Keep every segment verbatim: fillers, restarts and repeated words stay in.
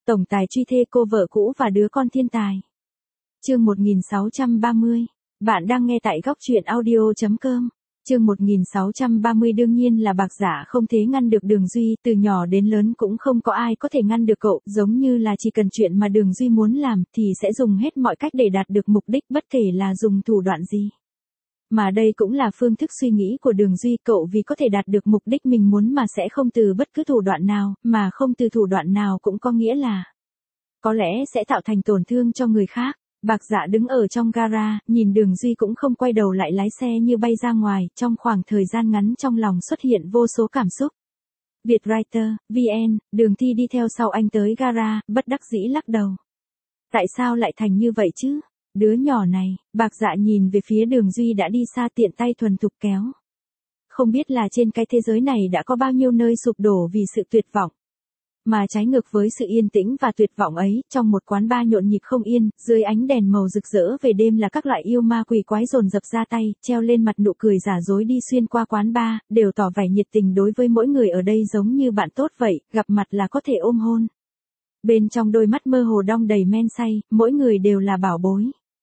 Tổng tài truy thê cô vợ cũ và đứa con thiên tài. Chương một nghìn sáu trăm ba mươi. Bạn đang nghe tại góc truyện audio chấm com. Chương một nghìn sáu trăm ba mươi đương nhiên là Bạc Dạ không thể ngăn được Đường Duy, từ nhỏ đến lớn cũng không có ai có thể ngăn được cậu, giống như là chỉ cần chuyện mà Đường Duy muốn làm thì sẽ dùng hết mọi cách để đạt được mục đích bất kể là dùng thủ đoạn gì. Mà đây cũng là phương thức suy nghĩ của Đường Duy, cậu vì có thể đạt được mục đích mình muốn mà sẽ không từ bất cứ thủ đoạn nào, mà không từ thủ đoạn nào cũng có nghĩa là có lẽ sẽ tạo thành tổn thương cho người khác. Bạc Dạ đứng ở trong gara, nhìn Đường Duy cũng không quay đầu lại lái xe như bay ra ngoài, trong khoảng thời gian ngắn trong lòng xuất hiện vô số cảm xúc. Vietwriter, vê en, Đường Thi đi theo sau anh tới gara, bất đắc dĩ lắc đầu. Tại sao lại thành như vậy chứ? Đứa nhỏ này, Bạc Dạ nhìn về phía Đường Duy đã đi xa tiện tay thuần thục kéo. Không biết là trên cái thế giới này đã có bao nhiêu nơi sụp đổ vì sự tuyệt vọng. Mà trái ngược với sự yên tĩnh và tuyệt vọng ấy, trong một quán bar nhộn nhịp không yên, dưới ánh đèn màu rực rỡ về đêm là các loại yêu ma quỷ quái dồn dập ra tay, treo lên mặt nụ cười giả dối đi xuyên qua quán bar, đều tỏ vẻ nhiệt tình đối với mỗi người ở đây giống như bạn tốt vậy, gặp mặt là có thể ôm hôn. Bên trong đôi mắt mơ hồ đong đầy men say, mỗi người đều là bảo bối.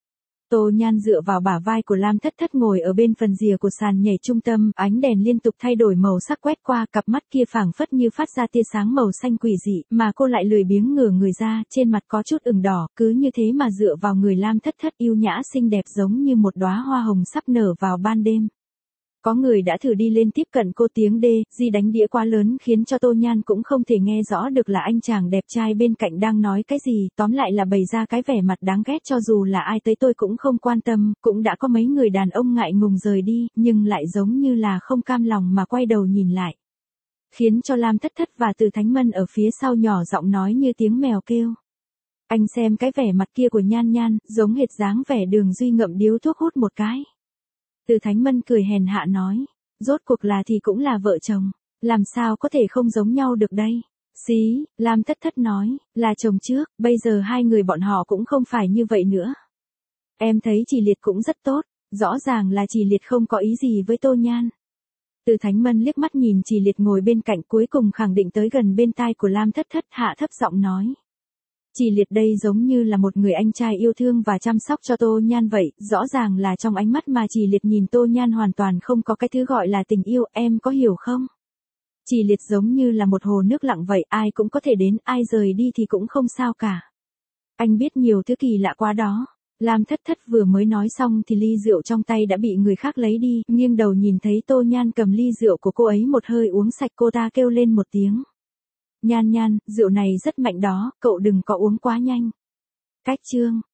Tô Nhan dựa vào bả vai của Lam Thất Thất ngồi ở bên phần rìa của sàn nhảy trung tâm, ánh đèn liên tục thay đổi màu sắc quét qua, cặp mắt kia phảng phất như phát ra tia sáng màu xanh quỷ dị, mà cô lại lười biếng ngửa người ra, trên mặt có chút ửng đỏ, cứ như thế mà dựa vào người Lam Thất Thất yêu nhã xinh đẹp giống như một đóa hoa hồng sắp nở vào ban đêm. Có người đã thử đi lên tiếp cận cô, tiếng đê, di đánh đĩa quá lớn khiến cho Tô Nhan cũng không thể nghe rõ được là anh chàng đẹp trai bên cạnh đang nói cái gì, tóm lại là bày ra cái vẻ mặt đáng ghét, cho dù là ai tới tôi cũng không quan tâm, cũng đã có mấy người đàn ông ngại ngùng rời đi, nhưng lại giống như là không cam lòng mà quay đầu nhìn lại. Khiến cho Lam Thất Thất và Từ Thánh Mân ở phía sau nhỏ giọng nói như tiếng mèo kêu. Anh xem cái vẻ mặt kia của Nhan Nhan, giống hệt dáng vẻ Đường Duy ngậm điếu thuốc hút một cái. Từ Thánh Mân cười hèn hạ nói, rốt cuộc là thì cũng là vợ chồng, làm sao có thể không giống nhau được đây? Xí, Lam Thất Thất nói, là chồng trước, bây giờ hai người bọn họ cũng không phải như vậy nữa. Em thấy chị Liệt cũng rất tốt, rõ ràng là chị Liệt không có ý gì với Tô Nhan. Từ Thánh Mân liếc mắt nhìn chị Liệt ngồi bên cạnh, cuối cùng khẳng định tới gần bên tai của Lam Thất Thất, hạ thấp giọng nói. Chị Liệt đây giống như là một người anh trai yêu thương và chăm sóc cho Tô Nhan vậy, rõ ràng là trong ánh mắt mà chị Liệt nhìn Tô Nhan hoàn toàn không có cái thứ gọi là tình yêu, em có hiểu không? Chị Liệt giống như là một hồ nước lặng vậy, ai cũng có thể đến, ai rời đi thì cũng không sao cả. Anh biết nhiều thứ kỳ lạ quá đó. Lam Thất Thất vừa mới nói xong thì ly rượu trong tay đã bị người khác lấy đi, nghiêng đầu nhìn thấy Tô Nhan cầm ly rượu của cô ấy một hơi uống sạch, cô ta kêu lên một tiếng. Nhan Nhan, rượu này rất mạnh đó, cậu đừng có uống quá nhanh. Cách chương.